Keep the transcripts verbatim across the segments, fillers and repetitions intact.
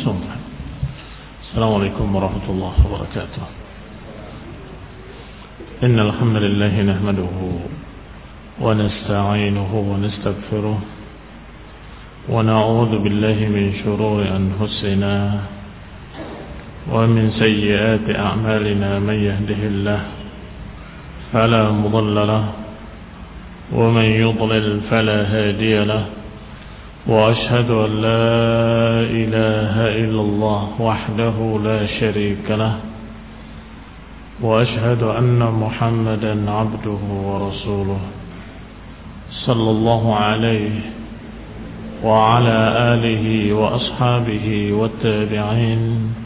sungkan. Assalamualaikum warahmatullahi wabarakatuh. Innal hamdalillah nahmaduhu wa nasta'inuhu wa nastaghfiruh wa na'udzu billahi min shururi anfusina wa min sayyiati a'malina man yahdihillahu fala mudilla lahu wa man yudlil fala hadiya lahu وأشهد أن لا إله إلا الله وحده لا شريك له وأشهد أن محمدا عبده ورسوله صلى الله عليه وعلى آله وأصحابه والتابعين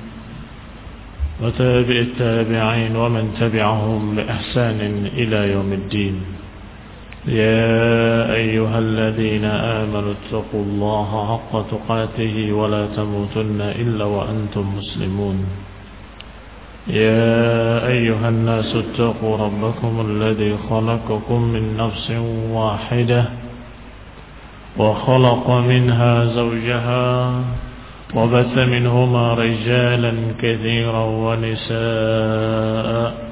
وتابع التابعين ومن تبعهم بإحسان إلى يوم الدين. يا أيها الذين آمنوا اتقوا الله حق تقاته ولا تموتن إلا وأنتم مسلمون. يا أيها الناس اتقوا ربكم الذي خلقكم من نفس واحدة وخلق منها زوجها وبث منهما رجالا كثيرا ونساء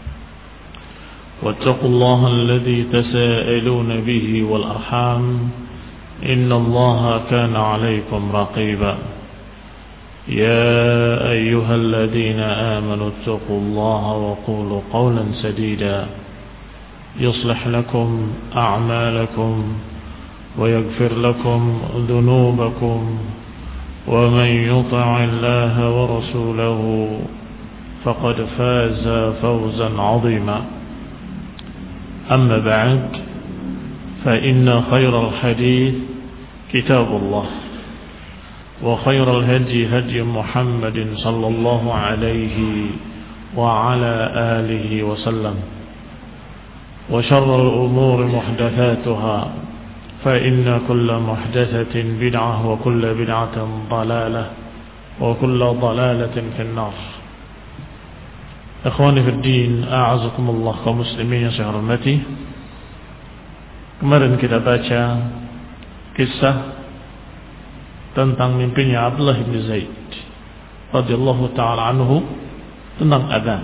واتقوا الله الذي تساءلون به والأرحام إن الله كان عليكم رقيبا. يا أيها الذين آمنوا اتقوا الله وقولوا قولا سديدا يصلح لكم أعمالكم ويغفر لكم ذنوبكم ومن يطع الله ورسوله فقد فاز فوزا عظيما. أما بعد فإن خير الحديث كتاب الله وخير الهدي هدي محمد صلى الله عليه وعلى آله وسلم وشر الأمور محدثاتها فإن كل محدثة بدعة وكل بدعة ضلالة وكل ضلالة في النار. Ikhwani fi din, a'azakumullah kaum muslimin yang saya hormati. Kemarin kita baca kisah tentang mimpinya Abdullah bin Zaid radhiyallahu taala anhu tentang adzan.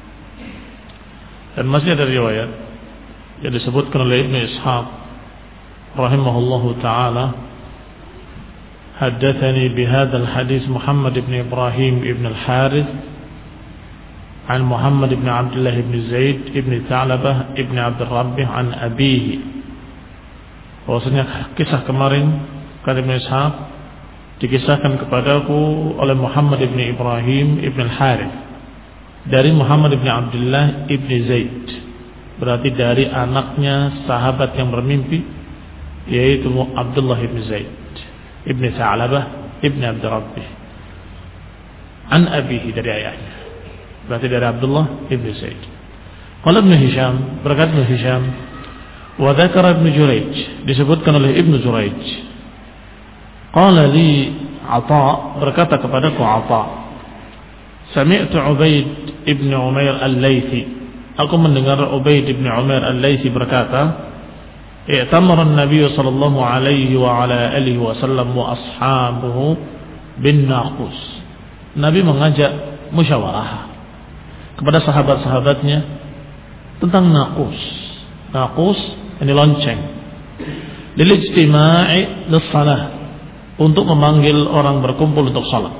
Dan masih ada riwayat yang disebutkan oleh Ibnu Ishaq rahimahullahu taala, haddatsani bihadzal hadis Muhammad ibn Ibrahim ibn al-Harith عن محمد بن عبد الله بن زيد بن ثعلبة بن عبد الرب عن أبيه. Bahwasanya kisah kemarin kata Ibnu Ishaq dikisahkan kepadaku oleh Muhammad ibn Ibrahim ibn al-Harith dari Muhammad ibn Abdullah ibn Zaid, berarti dari anaknya sahabat yang bermimpi, yaitu Abdullah ibn Zaid ibn Tha'labah ibn Abd Rabbih, an abihi, dari ayahnya, berarti dari Abdullah ibn Zaid. Qala Ibn Hisham, berkata Ibn Hisham, wa dzakara Ibn Jurayj, disebutkan oleh Ibn Jurayj. Qala li Atha, berkata kepadaku Atha, sami'tu Ubaid ibn Umair al-Laythi, aku mendengar Ubaid ibn Umair al-Laythi berkata, i'tamara an-nabiy sallallahu alaihi wa ala alihi wa sallam wa ashabuhu bin naqus. Nabi mengajak musyawarah kepada sahabat-sahabatnya tentang naqus. Naqus ini lonceng. Lil ijtima'i lis-shalah, untuk memanggil orang berkumpul untuk salat.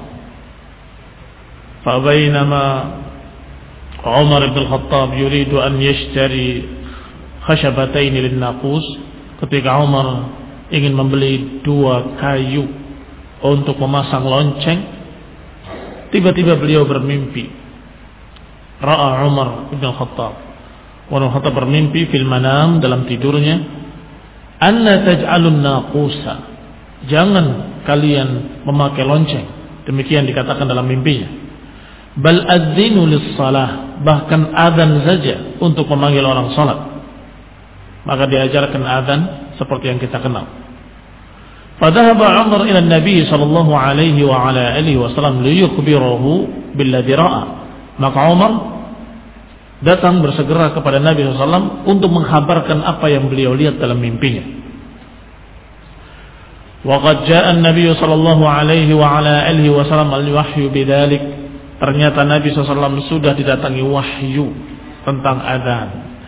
Fa bainama Umar bin Khattab yuridu an yashtari khashabatayn lin-naqus, ketika Umar ingin membeli dua kayu untuk memasang lonceng, tiba-tiba beliau bermimpi. Ra'a Umar bin Khattab, Umar bin Khattab bermimpi fil manam, dalam tidurnya, anna taj'alun naqusa, jangan kalian memakai lonceng. Demikian dikatakan dalam mimpinya. Bal adzinu lis-shalah, bahkan adzan saja untuk memanggil orang salat. Maka diajarkan adzan seperti yang kita kenal. Fadhahaba Umar ila Nabi sallallahu alaihi wa ala alihi wasallam liyukhbirahu billadhi ra'a. Maka Umar datang bersegera kepada Nabi sallallahu alaihi wasallam untuk menghabarkan apa yang beliau lihat dalam mimpinya. Wa qad jaa'a an-nabiy sallallahu alaihi wa ala alihi wasallam al-wahyu bidzalik. Ternyata Nabi sallallahu alaihi wasallam sudah didatangi wahyu tentang adzan.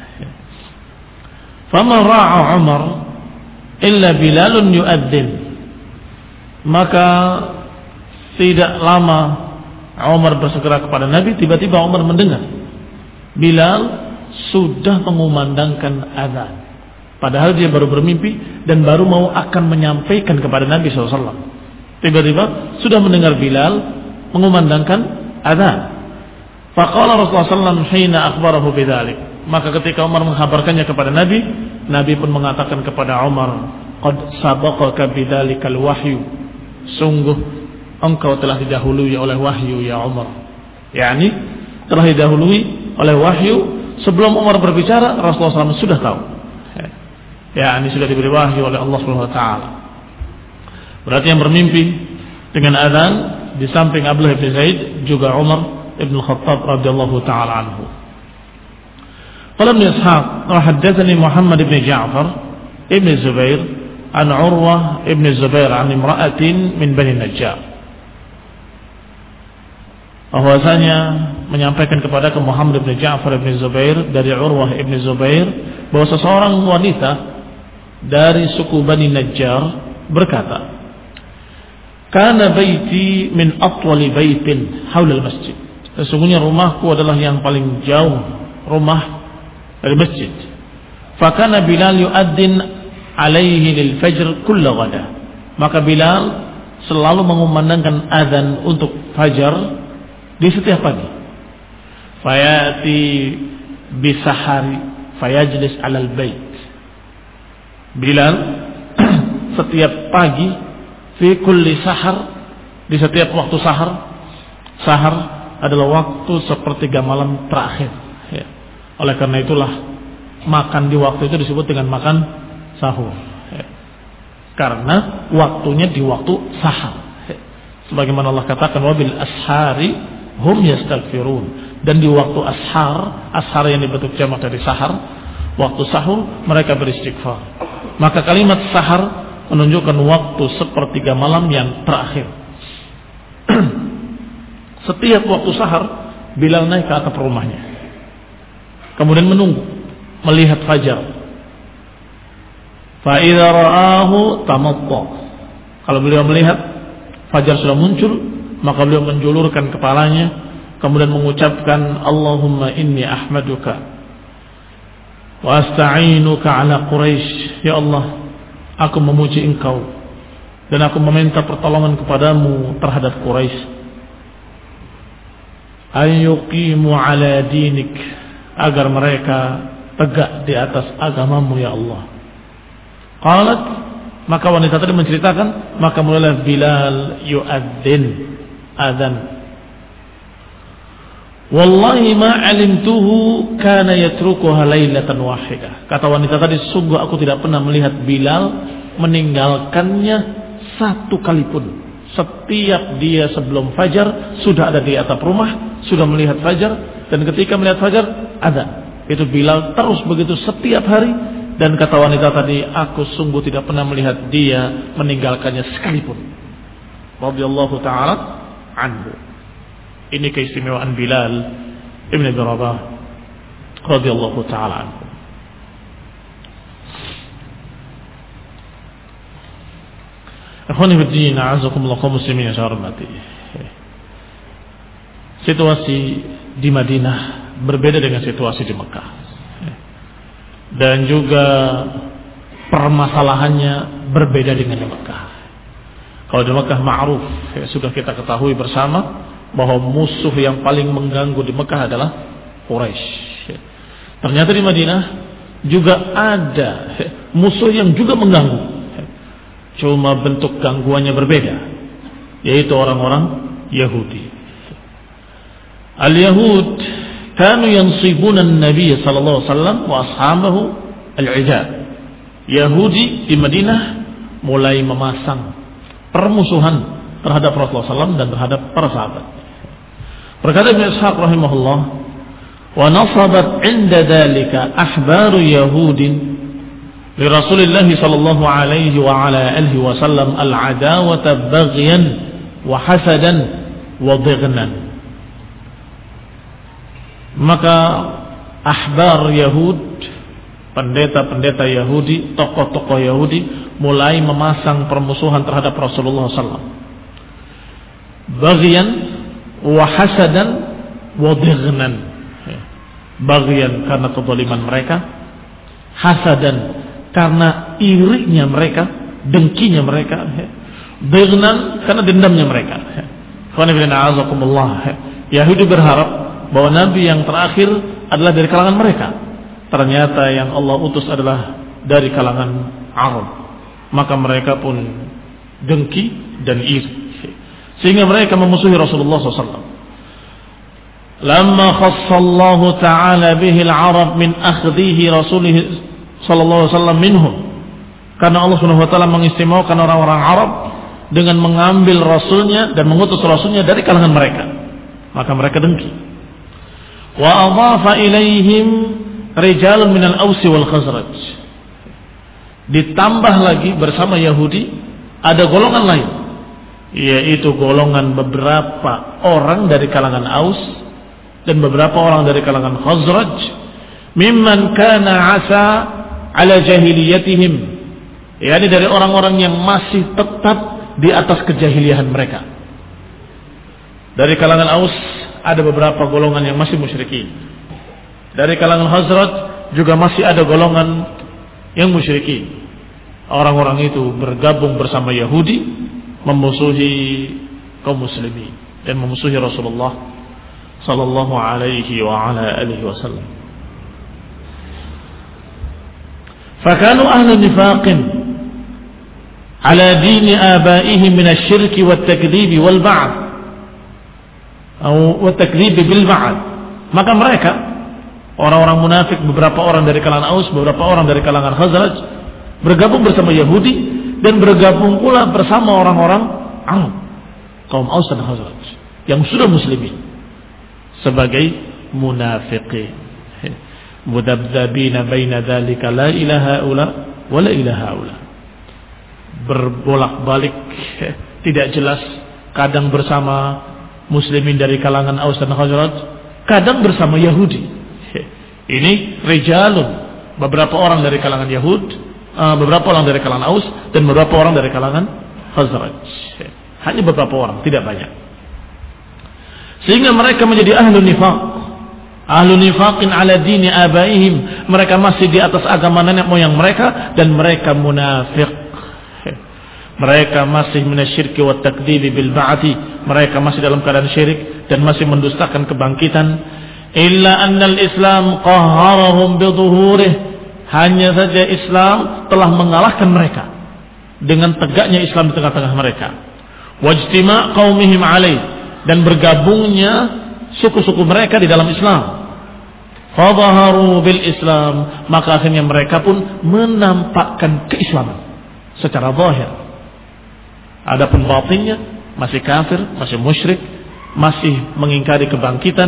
Fama ra'a Umar illa Bilalun yu'adzin. Maka tidak lama Umar bersegera kepada Nabi, tiba-tiba Umar mendengar Bilal sudah mengumandangkan adzan. Padahal dia baru bermimpi dan baru mau akan menyampaikan kepada Nabi shallallahu alaihi wasallam. Tiba-tiba sudah mendengar Bilal mengumandangkan adzan. Faqala Rasulullah sallallahu alaihi wasallam hina akhbarahu bidzalik. Maka ketika Umar mengkabarkannya kepada Nabi, Nabi pun mengatakan kepada Umar, qad sabaqaka bidzalikal wahyu. Sungguh engkau telah didahului oleh wahyu ya Umar. yakni telah didahului oleh wahyu. Sebelum Umar berbicara, Rasulullah shallallahu alaihi wasallam sudah tahu. Ya, ini sudah diberi wahyu oleh Allah Subhanahu wa taala. Berarti yang bermimpi dengan azan di samping Abdullah bin Zaid juga Umar bin Khattab radhiyallahu taala anhu. Qala Ibnu Ishaq, haddatsani Muhammad bin Ja'far ibn Zubair an Urwah ibn Zubair an imra'atin min Bani Najjar. Bahwasanya menyampaikan kepada Muhammad bin Ja'far bin Zubair dari Urwah ibn Zubair bahwa seseorang wanita dari suku Bani Najjar berkata, "Kana baiti min atwali baitin haulal masjid." Sesungguhnya rumahku adalah yang paling jauh rumah dari masjid. Fakana Bilal yu'adzin alaihi lil fajr kull ghada. Maka Bilal selalu mengumandangkan azan untuk fajar di setiap pagi. Fayati bisahari fayajlis alal bait. Bilal setiap pagi fi kulli sahar, di setiap waktu sahar. Sahar adalah waktu sepertiga malam terakhir ya. Oleh karena itulah makan di waktu itu disebut dengan makan sahur ya. Karena waktunya di waktu sahar ya. Sebagaimana Allah katakan wabil ashari hum yastaghfirun. Dan di waktu ashar, ashar yang dibentuk jamak dari sahar, waktu sahur mereka beristighfar. Maka kalimat sahar menunjukkan waktu sepertiga malam yang terakhir. Setiap waktu sahar Bilal naik ke atap rumahnya, kemudian menunggu melihat fajar. Fa idza ra'ahu tamatta. Kalau beliau melihat fajar sudah muncul, maka beliau menjulurkan kepalanya, kemudian mengucapkan Allahumma inni ahmaduka wa asta'inuka ala Quraisy. Ya Allah, aku memuji engkau dan aku meminta pertolongan kepadamu terhadap Quraisy. Ayyuqimu ala dinik, agar mereka tegak di atas agamamu ya Allah. Qalat, maka wanita tadi menceritakan, maka mulailah Bilal yu'adzin, adzan. Wallahi ma alimtuhu kana yatrukuha lailatan wahidah. Kata wanita tadi, sungguh aku tidak pernah melihat Bilal meninggalkannya satu kali pun. Setiap dia sebelum fajar sudah ada di atap rumah, sudah melihat fajar, dan ketika melihat fajar ada. Itu Bilal terus begitu setiap hari. Dan kata wanita tadi, aku sungguh tidak pernah melihat dia meninggalkannya sekalipun. Radhiyallahu ta'ala anhu. Ini keistimewaan Bilal Ibn Abi Rabah radhiyallahu ta'ala anhu. Akhwani fiddin, a'azakumullah kaum muslimin yang saya hormati. Situasi di Madinah berbeda dengan situasi di Mekah. Dan juga permasalahannya berbeda dengan di Mekah. Kalau di Mekah ma'ruf, ya, sudah kita ketahui bersama bahwa musuh yang paling mengganggu di Mekah adalah Quraisy. Ternyata di Madinah juga ada musuh yang juga mengganggu. Cuma bentuk gangguannya berbeda, yaitu orang-orang Yahudi. Al-Yahud kanu yansibuna an-nabiy sallallahu alaihi wasallam wa ashabahu al-'idab. Yahudi di Madinah mulai memasang permusuhan terhadap Rasulullah sallallahu alaihi wasallam dan terhadap para sahabat. Berkata Ibnu Ishaq rahimahullah, wa nasabat 'inda dzalika ahbaru yahudin li Rasulillah sallallahu alaihi wa ala alihi wasallam al-adawata baghyan wa hasadan wa dhighnan. Maka ahbar Yahud, pendeta-pendeta Yahudi, tokoh-tokoh Yahudi mulai memasang permusuhan terhadap Rasulullah sallallahu alaihi wasallam. Baghyan wa hasadan wa dhighnan. Baghyan karena kezaliman mereka, hasadan karena irinya mereka, dengkinya mereka, dhighnan karena dendamnya mereka. Yahudi berharap bahwa nabi yang terakhir adalah dari kalangan mereka. Ternyata yang Allah utus adalah dari kalangan Arab. Maka mereka pun dengki dan iri, sehingga mereka memusuhi Rasulullah sallallahu alaihi wasallam. Lamma khassallahu ta'ala bihi al-Arab min akhdhihi Rasulih sallallahu alaihi wasallam minhum. Karena Allah Subhanahu wa taala mengistimewakan orang-orang Arab dengan mengambil rasulnya dan mengutus rasulnya dari kalangan mereka. Maka mereka dengki. Wa adhafa ilaihim rijalun minal Aus wal Khazraj. Ditambah lagi bersama Yahudi ada golongan lain, yaitu golongan beberapa orang dari kalangan Aus dan beberapa orang dari kalangan Khazraj, mimman kana asa ala jahiliyatihim, yakni dari orang-orang yang masih tetap di atas kejahiliahan mereka. Dari kalangan Aus ada beberapa golongan yang masih musyrikin. Dari kalangan Khazraj juga masih ada golongan yang musyrikin. Orang-orang itu bergabung bersama Yahudi memusuhi kaum muslimin dan memusuhi Rasulullah sallallahu alaihi wa ala alihi wasallam. Fakanu ahlu nifaqin ala dini abaihim min asy-syirk wat-takdzib wal-ba'd atau wat-takdzib bil-ba'd. Maka mereka orang-orang munafik, beberapa orang dari kalangan Aus, beberapa orang dari kalangan Khazraj bergabung bersama Yahudi dan bergabung pula bersama orang-orang Arab, kaum Aus dan Khazraj yang sudah muslimin sebagai munafiqin, mudabdabina baina dzalika la ilaha illa wa la ilaha illa, berbolak-balik tidak jelas, kadang bersama muslimin dari kalangan Aus dan Khazraj, kadang bersama Yahudi. Ini rijalun, beberapa orang dari kalangan Yahud, beberapa orang dari kalangan Aus dan beberapa orang dari kalangan Khazraj. Hanya beberapa orang, tidak banyak. Sehingga mereka menjadi ahlu nifaq, ahlu nifaqin ala dini abaihim. Mereka masih di atas agama nenek moyang mereka dan mereka munafik. Mereka masih minasyirki wa takdzibi bil ba'ti. Mereka masih dalam keadaan syirik dan masih mendustakan kebangkitan. Illa annal Islam qahharahum bidhuhurih. Hanya saja Islam telah mengalahkan mereka dengan tegaknya Islam di tengah-tengah mereka. Wajtima' qaumihim alaih, dan bergabungnya suku-suku mereka di dalam Islam. Fadhaharu bil Islam, maka akhirnya mereka pun menampakkan keislaman secara zahir. Adapun batinnya masih kafir, masih musyrik, masih mengingkari kebangkitan.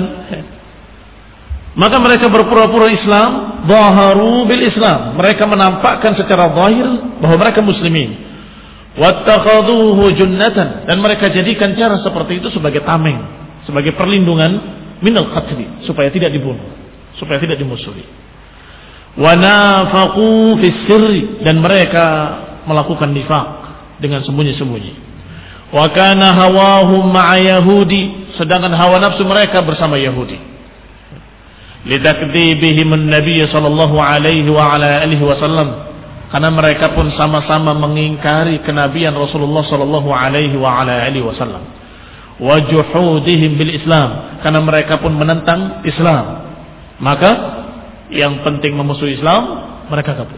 Maka mereka berpura-pura Islam, dhaharu bil Islam. Mereka menampakkan secara zahir bahwa mereka muslimin. Wattakhaduhu junnatan, dan mereka jadikan cara seperti itu sebagai tameng, sebagai perlindungan minal qatli, supaya tidak dibunuh, supaya tidak dimusuhi. Wa nafaqu fis sirri, dan mereka melakukan nifaq dengan sembunyi-sembunyi. Wa kana hawahum ma'a yahudi, sedangkan hawa nafsu mereka bersama Yahudi. Litakdzibihim an-nabiy sallallahu alaihi wa ala alihi wasallam, karena mereka pun sama-sama mengingkari kenabian Rasulullah sallallahu alaihi wa ala alihi wasallam. Wa juhudihim bil Islam, karena mereka pun menentang Islam. Maka yang penting memusuhi Islam, mereka kabur.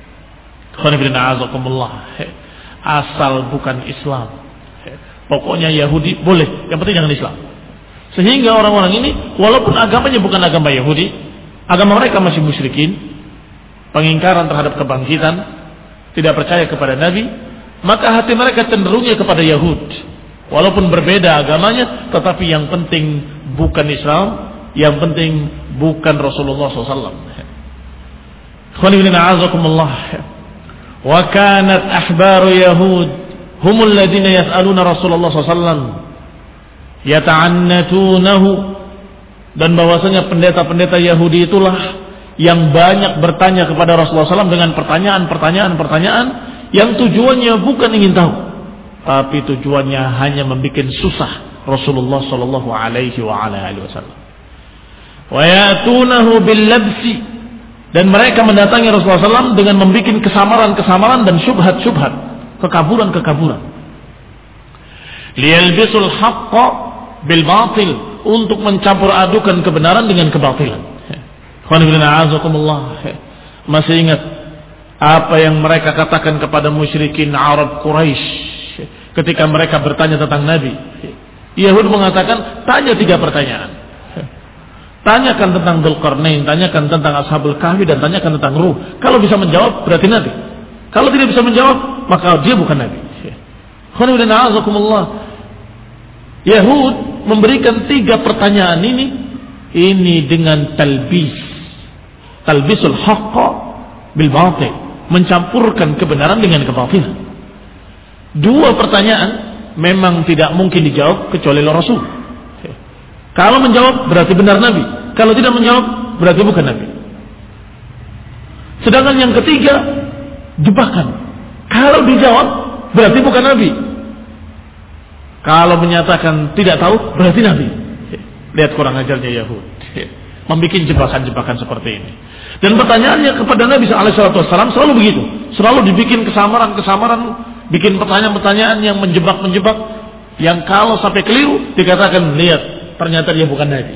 Asal bukan Islam, pokoknya Yahudi boleh, yang penting jangan Islam. Sehingga orang-orang ini walaupun agamanya bukan agama Yahudi, agama mereka masih musyrikin, pengingkaran terhadap kebangkitan, tidak percaya kepada Nabi, maka hati mereka cenderungnya kepada Yahud. Walaupun berbeda agamanya, tetapi yang penting bukan Islam, yang penting bukan Rasulullah sallallahu alaihi wasallam. Wa kanat ahbaru Yahud humul ladina yas'aluna Rasulullah sallallahu alaihi wasallam yata'annatunahu, dan bahwasanya pendeta-pendeta Yahudi itulah yang banyak bertanya kepada Rasulullah sallallahu alaihi wasallam dengan pertanyaan-pertanyaan-pertanyaan yang tujuannya bukan ingin tahu, tapi tujuannya hanya membuat susah Rasulullah sallallahu alaihi wasallam. Wa yatunahu bil labsi, dan mereka mendatangi Rasulullah sallallahu alaihi wasallam dengan membuat kesamaran-kesamaran dan syubhat-syubhat, kekaburan-kekaburan. Liyalbisul haqqa bil batil, untuk mencampur adukan kebenaran dengan kebatilan. Masih ingat apa yang mereka katakan kepada musyrikin Arab Quraisy ketika mereka bertanya tentang Nabi? Yahud mengatakan, tanya tiga pertanyaan. Tanyakan tentang Dzulqarnain, tanyakan tentang Ashabul Kahfi, dan tanyakan tentang Ruh. Kalau bisa menjawab, berarti Nabi. Kalau tidak bisa menjawab, maka dia bukan Nabi. Yahud memberikan tiga pertanyaan ini, ini dengan talbis, talbisul haqqa bil batil, mencampurkan kebenaran dengan kebatilan. Dua pertanyaan memang tidak mungkin dijawab kecuali oleh Rasul. Kalau menjawab berarti benar Nabi, kalau tidak menjawab berarti bukan Nabi. Sedangkan yang ketiga, jebakan. Kalau dijawab berarti bukan Nabi, kalau menyatakan tidak tahu berarti Nabi. Lihat kurang ajarnya Yahud, membuat jebakan-jebakan seperti ini. Dan pertanyaannya kepada Nabi shallallahu alaihi wasallam selalu begitu, selalu dibikin kesamaran-kesamaran, bikin pertanyaan-pertanyaan yang menjebak-menjebak, yang kalau sampai keliru dikatakan, lihat ternyata dia bukan Nabi.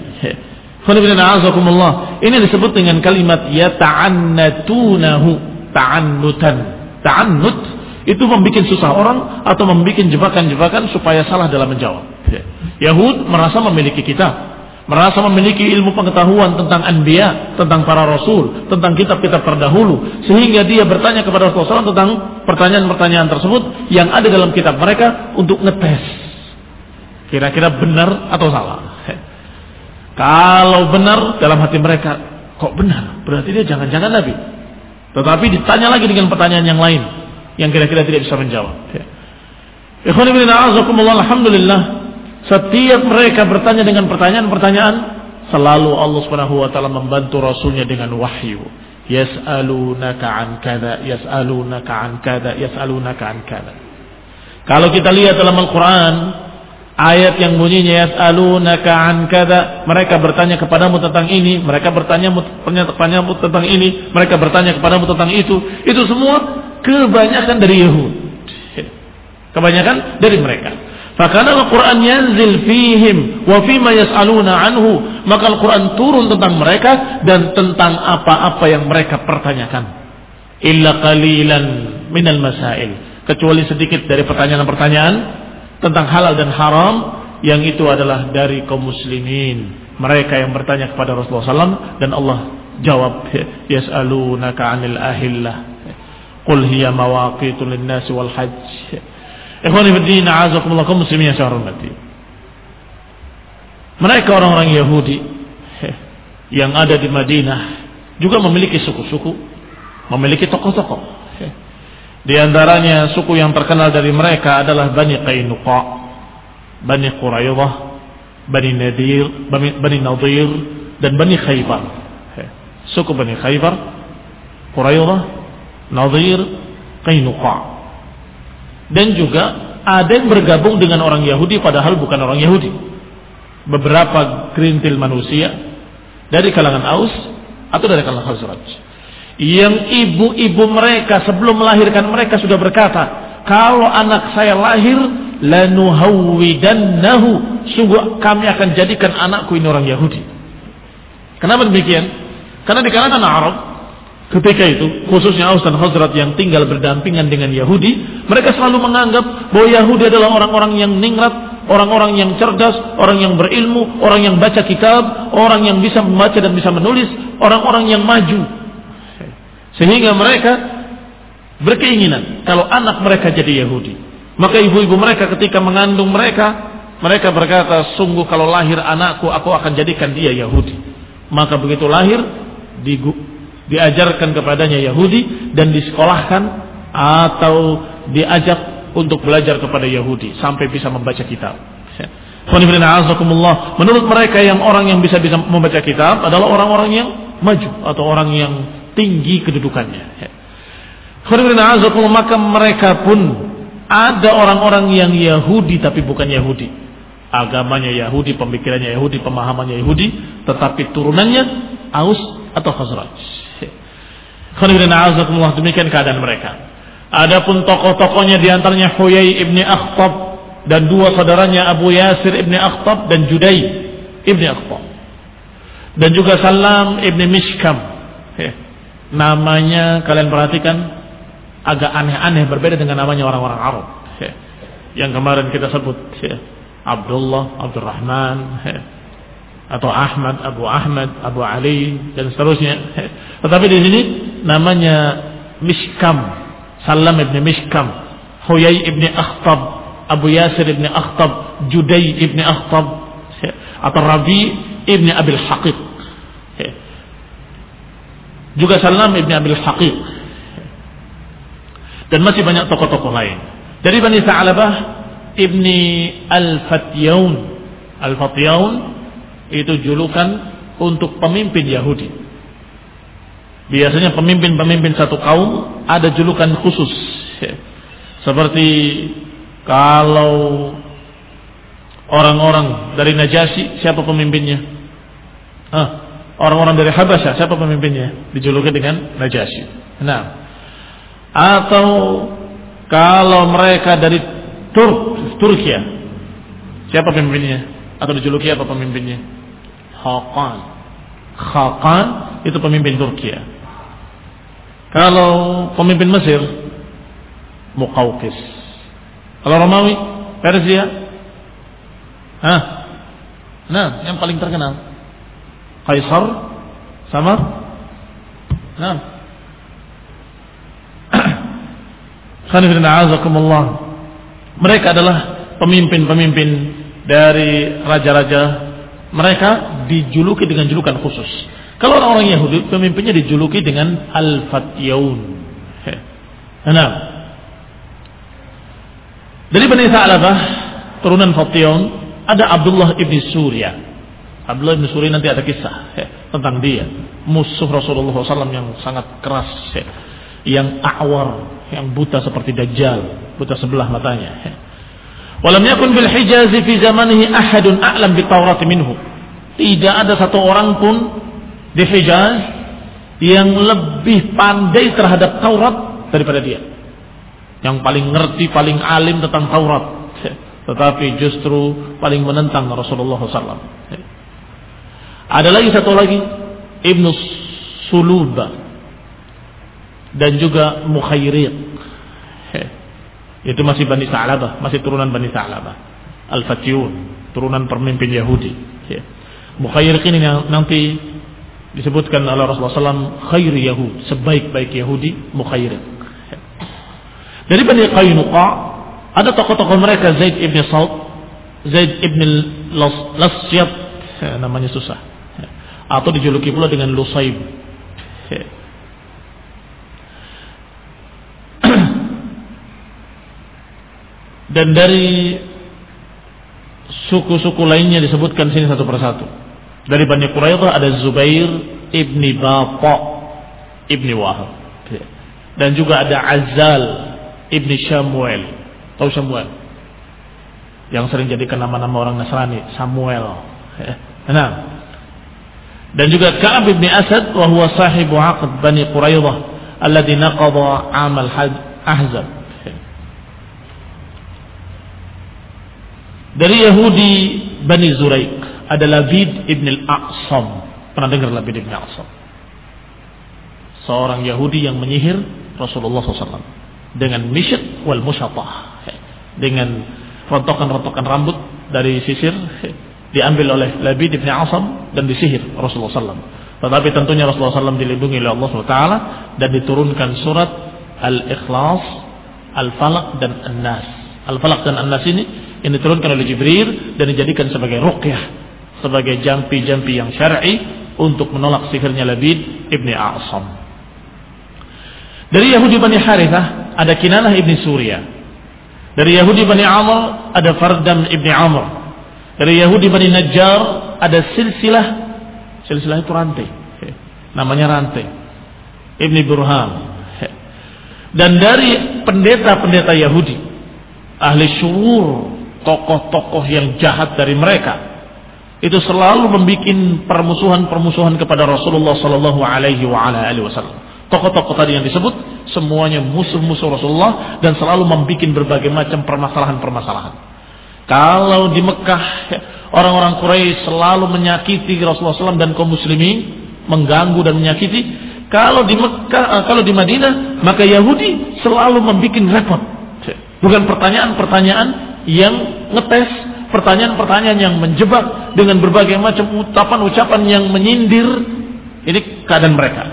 Ini disebut dengan kalimat yata'annatunahu, ta'annutan. Ta'annut itu membuat susah orang atau membuat jebakan-jebakan supaya salah dalam menjawab. Yahud merasa memiliki kitab, merasa memiliki ilmu pengetahuan tentang anbiya, tentang para rasul, tentang kitab-kitab terdahulu, sehingga dia bertanya kepada Rasulullah shallallahu alaihi wasallam tentang pertanyaan-pertanyaan tersebut yang ada dalam kitab mereka untuk ngetes kira-kira benar atau salah. Kalau benar dalam hati mereka, kok benar, berarti dia jangan-jangan Nabi. Tetapi ditanya lagi dengan pertanyaan yang lain yang kira-kira tidak bisa menjawab. Ikhwan fillah, a'azakumullah, alhamdulillah, setiap mereka bertanya dengan pertanyaan-pertanyaan, selalu Allah Subhanahu wa taala membantu rasulnya dengan wahyu. Yas'alunaka an kada, yas'alunaka an kada, yas'alunaka an kada. Kalau kita lihat dalam Al-Qur'an, ayat yang bunyinya yas'alunaka an kada, mereka bertanya kepadamu tentang ini, mereka bertanya kepadamu tentang ini, mereka bertanya kepadamu tentang itu. Itu semua kebanyakan dari Yahud, kebanyakan dari mereka. Fakana Al-Quran yanzil fihim wa fima yas'aluna anhu, maka Al-Quran turun tentang mereka dan tentang apa-apa yang mereka pertanyakan. Illa qalilan minal masail, kecuali sedikit dari pertanyaan-pertanyaan tentang halal dan haram, yang itu adalah dari kaum muslimin, mereka yang bertanya kepada Rasulullah shallallahu alaihi wasallam, dan Allah jawab, yas'alunaka 'anil ahillah qul hiya mawaqitu lin-nasi wal hajj. Ikhwani fi din, a'azakumullah, kaum muslimin yang saya hormati. Mereka orang-orang Yahudi yang ada di Madinah juga memiliki suku-suku, memiliki tokoh-tokoh. Di antaranya suku yang terkenal dari mereka adalah Bani Qainuqa, Bani Quraidah, Bani Nadir, Bani Nadir, dan Bani Khaybar. Suku Bani Khaybar, Quraidah, Nadir, Qainuqa. Dan juga ada yang bergabung dengan orang Yahudi padahal bukan orang Yahudi. Beberapa gerintil manusia dari kalangan Aus atau dari kalangan Khazraj, yang ibu-ibu mereka sebelum melahirkan mereka sudah berkata, kalau anak saya lahir, lanuhawwidannahu, sungguh kami akan jadikan anakku ini orang Yahudi. Kenapa demikian? Karena di kalangan Arab ketika itu, khususnya Aus dan Khazraj yang tinggal berdampingan dengan Yahudi, mereka selalu menganggap bahwa Yahudi adalah orang-orang yang ningrat, orang-orang yang cerdas, orang yang berilmu, orang yang baca kitab, orang yang bisa membaca dan bisa menulis, orang-orang yang maju. Sehingga mereka berkeinginan kalau anak mereka jadi Yahudi. Maka ibu-ibu mereka ketika mengandung mereka, mereka berkata, sungguh kalau lahir anakku, aku akan jadikan dia Yahudi. Maka begitu lahir, di diajarkan kepadanya Yahudi dan disekolahkan atau diajak untuk belajar kepada Yahudi sampai bisa membaca kitab. Menurut mereka yang orang yang bisa bisa membaca kitab adalah orang-orang yang maju atau orang yang tinggi kedudukannya. Maka mereka pun ada orang-orang yang Yahudi tapi bukan Yahudi. Agamanya Yahudi, pemikirannya Yahudi, pemahamannya Yahudi, tetapi turunannya Aus atau Khazraj. Demikian keadaan mereka. Adapun tokoh-tokohnya diantaranya Huyai ibni Akhtab dan dua saudaranya Abu Yasir ibni Akhtab dan Judai ibni Akhtab. Dan juga Salam ibni Mishkam. Namanya kalian perhatikan agak aneh-aneh, berbeda dengan namanya orang-orang Arab. Yang kemarin kita sebut Abdullah, Abdurrahman, atau Ahmad, Abu Ahmad, Abu Ali dan seterusnya. Tetapi di sini namanya Mishkam, Salam ibni Mishkam, Huyai ibni Akhtab, Abu Yasir ibni Akhtab, Judai ibni Akhtab, atau Rabi ibni Abil Haqiq. Juga Salam ibni Abil Haqiq. Dan masih banyak tokoh-tokoh lain. Dari Bani Tha'labah ibni Al-Fatyaun. Al-Fatyaun itu julukan untuk pemimpin Yahudi. Biasanya pemimpin-pemimpin satu kaum ada julukan khusus. Seperti kalau orang-orang dari Najasyi, siapa pemimpinnya? Ah, orang-orang dari Habasyah, siapa pemimpinnya? Dijuluki dengan Najasyi. Nah, atau kalau mereka dari Turk, Turkiya, siapa pemimpinnya? Atau dijuluki apa pemimpinnya? Khaqan. Khaqan itu pemimpin Turkiya. Kalau pemimpin Mesir, Muqawqis. Kalau Romawi, Persia, Hah? Nah, yang paling terkenal Kaisar sama Nah mereka adalah pemimpin-pemimpin dari raja-raja. Mereka dijuluki dengan julukan khusus. Kalau orang-orang Yahudi, pemimpinnya dijuluki dengan Al-Fatyaun. Nah, dari Bani Tha'labah, turunan Fatyaun, ada Abdullah ibni Surya. Abdullah ibni Surya nanti ada kisah tentang dia, musuh Rasulullah shallallahu alaihi wasallam yang sangat keras, yang a'war, yang buta seperti Dajjal, buta sebelah matanya. Walam yakun bil Hijaz fi zamanihi ahadun a'lam bit Taurat minhu. Tidak ada satu orang pun di Hijaz yang lebih pandai terhadap Taurat daripada dia. Yang paling ngerti, paling alim tentang Taurat. Tetapi justru paling menentang Rasulullah shallallahu alaihi wasallam. Ada lagi satu lagi, Ibnu Suluba dan juga Mukhayriq. Itu masih Bani Tha'labah, masih turunan Bani Tha'labah. Al-Fatyun, turunan pemimpin Yahudi. Mukhayriq ini nanti disebutkan oleh Rasulullah shallallahu alaihi wasallam khairi Yahud, sebaik-baik Yahudi, Mukhayriq. Dari Bani Qaynuqa ada tokoh-tokoh mereka, Zaid ibn Sa'd, Zaid ibn Lasyab, namanya susah, atau dijuluki pula dengan Lusayb. Dan dari suku-suku lainnya disebutkan sini satu persatu. Dari Bani Quraidah ada Zubair ibni Bata ibni Wahab, dan juga ada Azal ibni Shamuel. Tahu Samuel? Yang sering jadikan nama-nama orang Nasrani, Samuel. Nah, dan juga Ka'ab ibni Asad, wa huwa sahibu 'aqd Bani Quraidah alladhi naqadha 'amal Ahzab. Dari Yahudi Bani Zuraik ada Labid ibn al-Aqsam. Pernah dengar Labid ibn al-Aqsam? Seorang Yahudi yang menyihir Rasulullah shallallahu alaihi wasallam dengan misyak wal musyatah, dengan rontokan-rontokan rambut dari sisir diambil oleh Labid ibn al-Aqsam dan disihir Rasulullah shallallahu alaihi wasallam. Tetapi tentunya Rasulullah shallallahu alaihi wasallam dilindungi oleh Allah subhanahu wa taala dan diturunkan surat Al-Ikhlas, Al-Falaq dan An-Nas. Al-Falaq dan An-Nas ini yang diturunkan oleh Jibril dan dijadikan sebagai ruqyah, sebagai jampi-jampi yang syar'i untuk menolak sihirnya Labid ibn A'sam. Dari Yahudi Bani Harithah ada Kinanah ibni Surya. Dari Yahudi Bani Amr ada Fardam ibni Amr. Dari Yahudi Bani Najjar ada silsilah, silsilah itu rantai, namanya rantai, Ibni Burhan. Dan dari pendeta-pendeta Yahudi, ahli syurur, tokoh-tokoh yang jahat dari mereka, itu selalu membuat permusuhan-permusuhan kepada Rasulullah Sallallahu Alaihi Wasallam. Tokoh-tokoh tadi yang disebut semuanya musuh-musuh Rasulullah dan selalu membuat berbagai macam permasalahan-permasalahan. Kalau di Mekah orang-orang Quraisy selalu menyakiti Rasulullah shallallahu alaihi wasallam dan kaum muslimin, mengganggu dan menyakiti. Kalau di Mekah, kalau di Madinah, maka Yahudi selalu membuat repot. Bukan pertanyaan-pertanyaan yang ngetes, pertanyaan-pertanyaan yang menjebak dengan berbagai macam ucapan-ucapan yang menyindir. Ini keadaan mereka.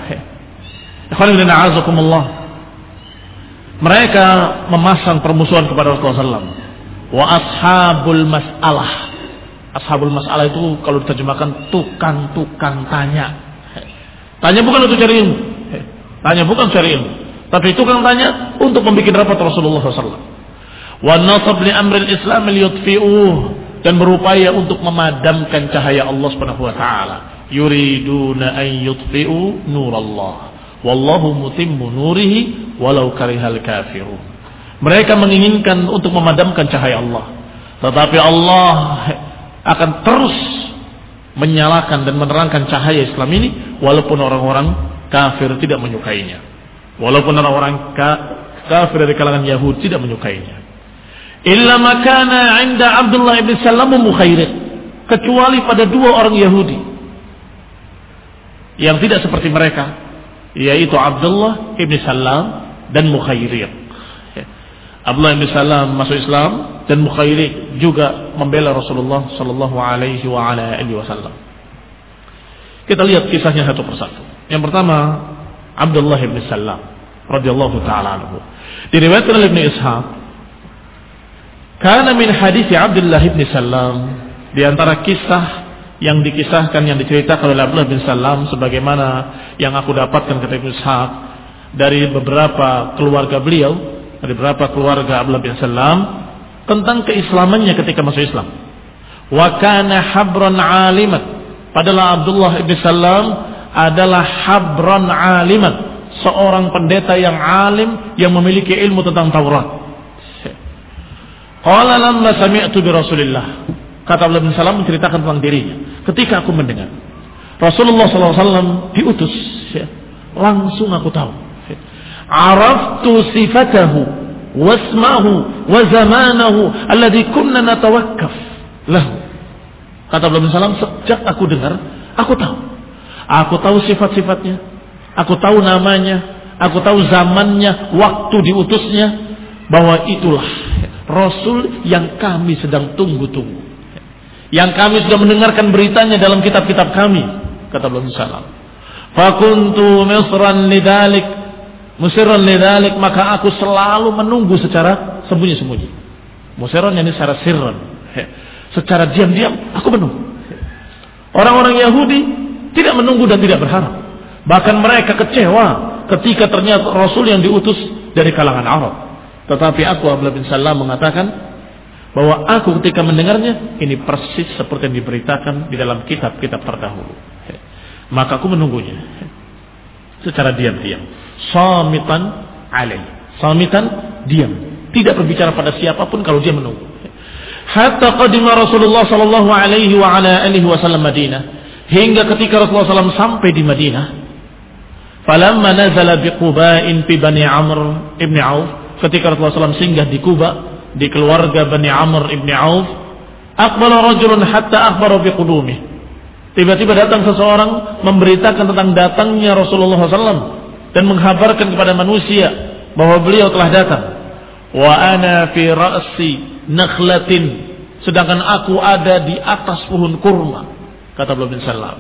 Mereka memasang permusuhan kepada Rasulullah shallallahu alaihi wasallam. Wa ashabul mas'alah. Ashabul mas'alah itu kalau diterjemahkan tukang-tukang tanya. Tanya bukan untuk cari ilmu. Tanya bukan cari ilmu, tapi tukang tanya untuk membuat rapat Rasulullah shallallahu alaihi wasallam. Wa nasab li amril Islam liyutfi'uh, dan berupaya untuk memadamkan cahaya Allah Subhanahu wa taala. Yuriduna an yutfi'u nurallah wallahu mutimmu nurihi walau karihal kafirun. Mereka menginginkan untuk memadamkan cahaya Allah, tetapi Allah akan terus menyalakan dan menerangkan cahaya Islam ini walaupun orang-orang kafir tidak menyukainya, walaupun orang-orang ka- kafir dari kalangan Yahudi tidak menyukainya. Illa makana 'inda Abdullah ibn Salam mukhairin, kecuali pada dua orang Yahudi yang tidak seperti mereka, yaitu Abdullah ibn Salam dan Mukhairin. Abdullah bin Salam masuk Islam dan Mukhairik juga membela Rasulullah sallallahu alaihi wa ala alihi wasallam. Kita lihat kisahnya satu persatu. Yang pertama, Abdullah bin Salam radhiyallahu taala anhu. Diriwayatkan oleh Ibnu Ishaq, kana min hadits Abdullah bin Salam, di antara kisah yang dikisahkan yang diceritakan oleh Abdullah bin Salam sebagaimana yang aku dapatkan kata Ibnu Ishaq dari beberapa keluarga beliau, dari beberapa keluarga Abdullah bin Salam tentang keislamannya ketika masuk Islam. Wa kana habran aliman, padahal Abdullah bin Salam adalah habran aliman, seorang pendeta yang alim yang memiliki ilmu tentang Taurat. Qala lamma sami'tu bi Rasulillah, kata Abdullah bin Salam menceritakan tentang dirinya, ketika aku mendengar Rasulullah sallallahu alaihi wasallam diutus, langsung aku tahu. Araftu sifatahu wasmahu wa zamanahu alladhi kunna natawakkaf lahu. Kata Abdullah bin Salam, sejak aku dengar, aku tahu. Aku tahu sifat-sifatnya, aku tahu namanya, aku tahu zamannya, waktu diutusnya, bahwa itulah Rasul yang kami sedang tunggu-tunggu, yang kami sudah mendengarkan beritanya dalam kitab-kitab kami. Kata Abdullah bin Salam, fakuntu misran lidalik, musirran lidalik, maka aku selalu menunggu secara sembunyi-sembunyi. Musirran yani secara sirran, secara diam-diam aku menunggu. Orang-orang Yahudi tidak menunggu dan tidak berharap. Bahkan mereka kecewa ketika ternyata Rasul yang diutus dari kalangan Arab. Tetapi aku, Abdullah bin Salam, mengatakan bahwa aku ketika mendengarnya, ini persis seperti yang diberitakan di dalam kitab-kitab terdahulu. Maka aku menunggunya secara diam-diam. Samitan alaih, samitan, diam, tidak berbicara pada siapapun kalau dia menunggu. Hatta qadima Rasulullah sallallahu alaihi wa ala alihi wasallam Madinah, hingga ketika Rasulullah sallallahu alaihi wasallam sampai di Madinah. Falamma nazala bi Quba'in fi Bani Amr ibn Auf, ketika Rasulullah sallallahu alaihi wasallam singgah di Quba, di keluarga Bani Amr ibn Auf, aqbala rajulun hatta akhbara bi qudumih. Tiba-tiba datang seseorang memberitakan tentang datangnya Rasulullah sallallahu alaihi wasallam dan menghabarkan kepada manusia bahwa beliau telah datang. Wa ana fi ra'si nakhlatin, sedangkan aku ada di atas pohon kurma, kata Abdullah bin Salam.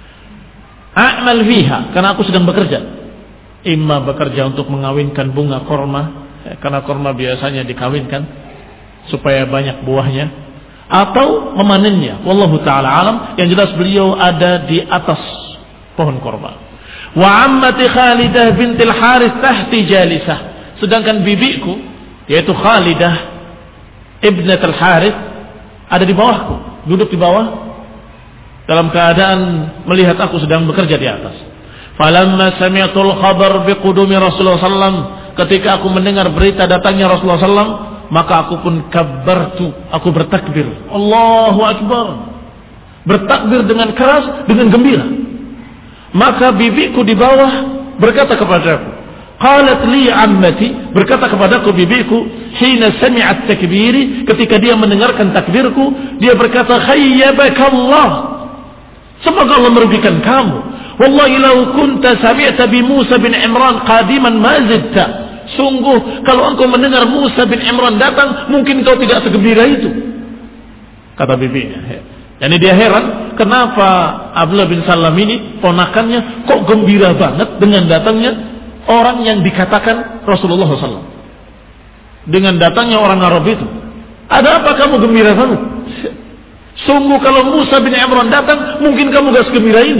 A'mal fiha, karena aku sedang bekerja. Imma bekerja untuk mengawinkan bunga kurma, karena kurma biasanya dikawinkan supaya banyak buahnya, atau memanennya. Wallahu ta'ala alam. Yang jelas beliau ada di atas pohon kurma. Wa ammati Khalidah bintil Harith tahti jalisah, Sedangkan bibiku, yaitu Khalidah ibnat al-Harith, ada di bawahku, duduk di bawah dalam keadaan melihat aku sedang bekerja di atas. Falamma sami'tul khabar biqudumi Rasulullah sallallahu alaihi wasallam, ketika aku mendengar berita datangnya Rasulullah sallallahu alaihi wasallam, maka aku pun kabbartu, aku bertakbir, Allahu akbar, bertakbir dengan keras, dengan gembira. Maka bibiku di bawah berkata kepadaku, qalat li ammati, berkata kepadaku bibiku, hina sami'at takbiri, ketika dia mendengarkan takbirku, dia berkata, khayyabakallah, semoga Allah merugikan kamu. Wallahi law kunta sami'ta bi Musa bin Imran qadiman ma zidta. Sungguh kalau engkau mendengar Musa bin Imran datang, mungkin kau tidak segembira itu, kata bibinya. Yani dia heran kenapa Abdullah bin Salam ini ponakannya kok gembira banget dengan datangnya orang yang dikatakan Rasulullah sallallahu alaihi wasallam, dengan datangnya orang Arab itu. Ada apa kamu gembira banget? Sungguh kalau Musa bin Imran datang, mungkin kamu gak segembira ini.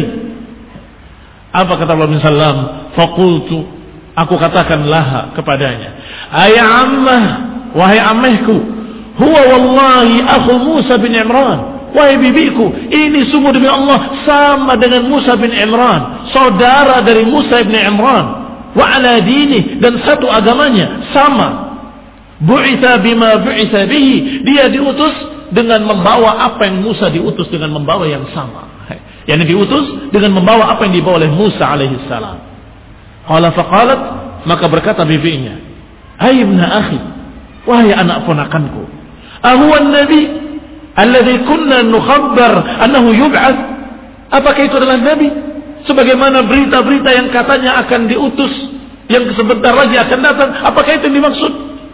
Apa kata Abdullah bin Salam? Faqultu, aku katakan laha kepadanya, ayya ammah, wahai ammahku, huwa wallahi akhu Musa bin Imran. Wahai bibiku, ini sungguh demi Allah sama dengan Musa bin Imran, saudara dari Musa bin Imran, wa ala dini, dan satu agamanya sama. Bu'itha bima bu'itha bihi, dia diutus dengan membawa apa yang Musa diutus dengan membawa yang sama. Yani diutus dengan membawa apa yang dibawa oleh Musa alaihi salam. Qala faqalat, maka berkata bibinya, "Hai ibn akhi, wahai anak ponakanku, ahuwa an-nabi alladhi kunna nukhabbar annahu yub'ats?" Apakah itu adalah nabi sebagaimana berita-berita yang katanya akan diutus, yang sebentar lagi akan datang? Apakah itu yang dimaksud?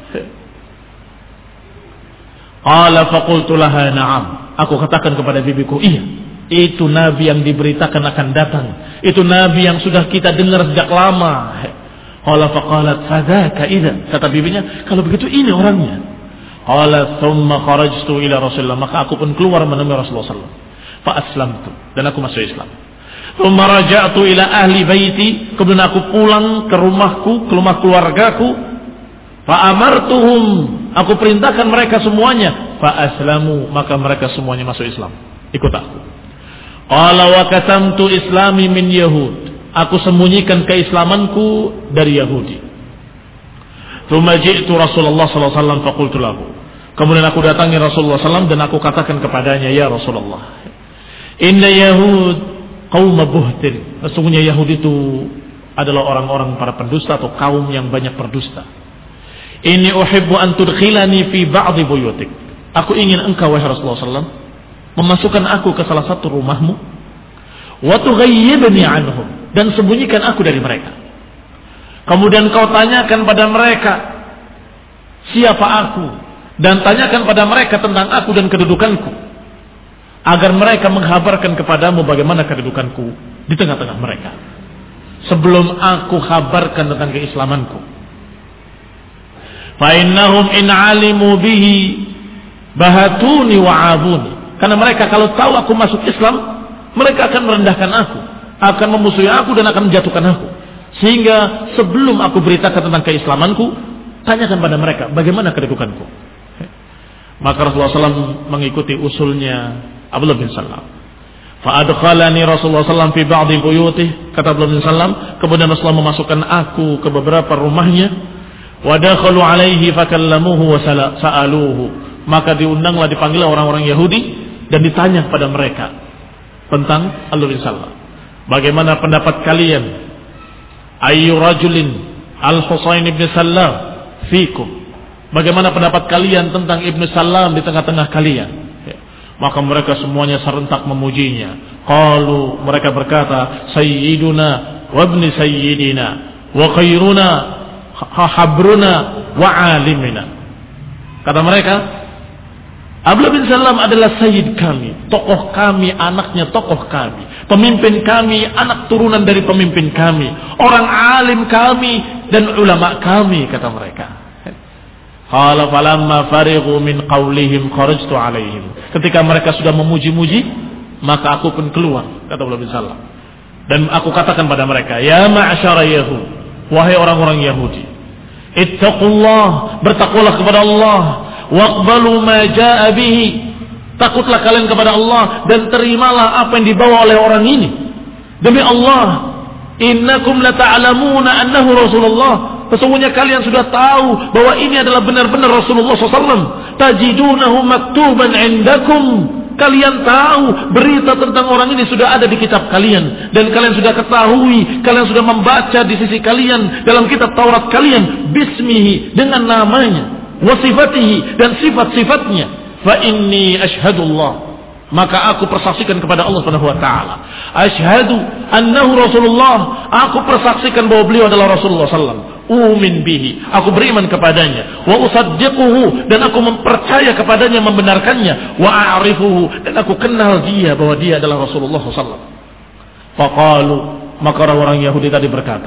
Qala faqultu laha na'am. Aku katakan kepada bibiku, iya, itu nabi yang diberitakan akan datang. Itu nabi yang sudah kita dengar sejak lama. Qala faqalat fadzaka idza. Kata bibinya, kalau begitu ini orangnya. Qala thumma kharajtu ila Rasulullah, maka aku pun keluar menemui Rasulullah sallallahu alaihi wasallam. Fa aslamtu, dan aku masuk Islam. Thumma raja'tu ila ahli baiti, kemudian aku pulang ke rumahku, ke rumah keluargaku. Fa amartuhum, aku perintahkan mereka semuanya. Fa aslamu, maka mereka semuanya masuk Islam, ikut aku. Qala wa katamtu islami min yahud, aku sembunyikan keislamanku dari Yahudi. Thumma ji'tu Rasulullah sallallahu alaihi wasallam faqultu lahu, kemudian aku datangi Rasulullah sallallahu alaihi wasallam dan aku katakan kepadanya, ya Rasulullah, inna yahud qaum buhtin, sesungguhnya Yahudi itu adalah orang-orang para pendusta atau kaum yang banyak berdusta. Inni uhibbu an tudkhilani fi ba'dhi buyutik, aku ingin engkau wahai Rasulullah sallallahu alaihi wasallam memasukkan aku ke salah satu rumahmu, wa tughayyibni anhum, dan sembunyikan aku dari mereka. Kemudian kau tanyakan pada mereka siapa aku, dan tanyakan pada mereka tentang aku dan kedudukanku, agar mereka menghabarkan kepadamu bagaimana kedudukanku di tengah-tengah mereka, sebelum aku kabarkan tentang keislamanku. Fa innahum in alimu bihi bahatuni wa abuni, karena mereka kalau tahu aku masuk Islam, mereka akan merendahkan aku, akan memusuhi aku dan akan menjatuhkan aku. Sehingga sebelum aku beritakan tentang keislamanku, tanyakan pada mereka bagaimana kedudukanku. Maka Rasulullah sallallahu alaihi wasallam mengikuti usulnya Abdullah bin Salam. Fa adkhalani Rasulullah sallallahu alaihi wasallam fi ba'dhi buyutih, kata Abdullah bin Salam, kemudian Rasulullah memasukkan aku ke beberapa rumahnya. Wa dakhalu alaihi fakallamuhu wa sa'aluhu, maka diundanglah, dipanggillah orang-orang Yahudi dan ditanya kepada mereka tentang Abdullah bin Salam. Bagaimana pendapat kalian? Ayyu rajulin al-Husain ibn Salam fikum, bagaimana pendapat kalian tentang Ibnu Salam di tengah-tengah kalian? Ya. Maka mereka semuanya serentak memujinya. Qalu, mereka berkata, sayyiduna wa ibni sayyidina wa khairuna habruna wa alimina. Kata mereka, Abdullah bin Salam adalah sayyid kami, tokoh kami, anaknya tokoh kami, pemimpin kami, anak turunan dari pemimpin kami, orang alim kami dan ulama kami, kata mereka. Qala falamma farighu min qawlihim kharajtu alaihim. Ketika mereka sudah memuji-muji, maka aku pun keluar, kata Abdullah bin Salam, dan aku katakan pada mereka, ya ma'syara yahud, wahai orang-orang Yahudi, Ittaqullah, bertakwalah kepada Allah, waqbalu ma jaa bihi, takutlah kalian kepada Allah dan terimalah apa yang dibawa oleh orang ini. Demi Allah, innakum lata'lamuna annahu Rasulullah, sesungguhnya kalian sudah tahu bahwa ini adalah benar-benar Rasulullah shallallahu alaihi wasallam. Tajidunahu maktuban indakum, kalian tahu berita tentang orang ini sudah ada di kitab kalian, dan kalian sudah ketahui, kalian sudah membaca di sisi kalian dalam kitab Taurat kalian, bismihi, dengan namanya, wasifatihi, dan sifat-sifatnya. Fa inni ashhadullah, maka aku persaksikan kepada Allah Subhanahu wa taala, asyhadu annahu Rasulullah, aku persaksikan bahwa beliau adalah Rasulullah sallallahu alaihi wasallam. Umin bihi, aku beriman kepadanya, wa usaddiquhu, dan aku mempercaya kepadanya, membenarkannya, wa a'rifuhu, dan aku kenal dia bahwa dia adalah Rasulullah sallallahu alaihi wasallam. Faqalu, maka orang-orang Yahudi tadi berkata,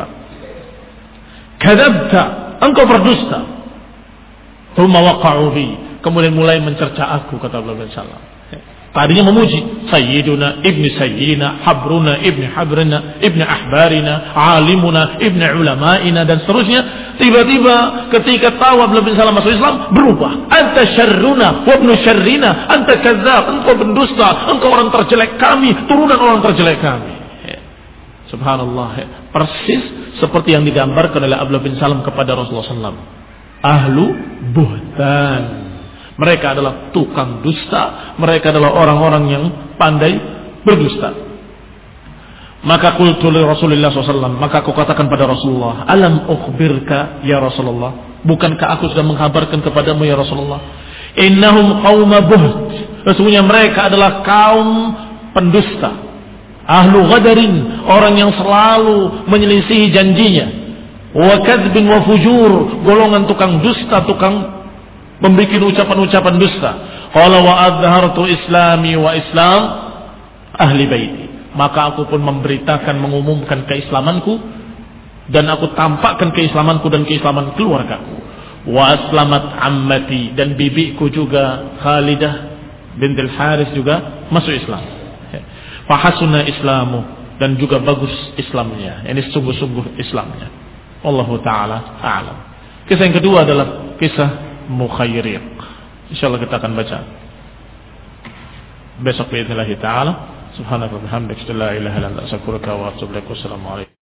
kadzabta, engkau berdusta. Thumma waqa'u bi, kemudian mulai mencerca aku, kata Rasulullah sallallahu alaihi wasallam. Tadinya memuji Sayyiduna ibni Sayyidina, Habruna ibni Habrina, ibni Ahbarina, Alimuna ibni Ulama'ina, dan seterusnya. Tiba-tiba ketika tahu Abdullah bin Salam masuk Islam, berubah. Anta syarruna wa ibnu syarrina, anta kadzab, engkau pendusta, engkau orang terjelek kami, turunan orang terjelek kami. Subhanallah, persis seperti yang digambarkan oleh Abdullah bin Salam kepada Rasulullah sallallahu alaihi wasallam. Ahlu buhtan, mereka adalah tukang dusta, mereka adalah orang-orang yang pandai berdusta. Maka qultu li Rasulillah sallallahu alaihi wasallam, maka aku katakan pada Rasulullah, alam ukhbirka ya Rasulullah, bukankah aku sudah mengkabarkan kepadamu ya Rasulullah, innahum qauma buht, sesungguhnya mereka adalah kaum pendusta, ahlu ghadarin, orang yang selalu menyelisihi janjinya, wa kadzbin wa fujur, golongan tukang dusta, tukang membuat ucapan-ucapan dusta. Qala wa adhartu islami wa islam ahli baiti, maka aku pun memberitakan, mengumumkan keislamanku, dan aku tampakkan keislamanku dan keislaman keluargaku. Wa aslamat ammati, dan bibiku juga Khalidah bintul Haris juga masuk Islam. Fa hasuna islamu, dan juga bagus Islamnya, ini sungguh-sungguh Islamnya. Wallahu taala a'lam. Kisah yang kedua adalah kisah Mukhairiq. Insyaallah kita akan baca besok باذن الله taala. Subhanaka wa bihamdika la ilaha illa anta astaghfiruka wa atubu ilaik. Wassalamu alaikum.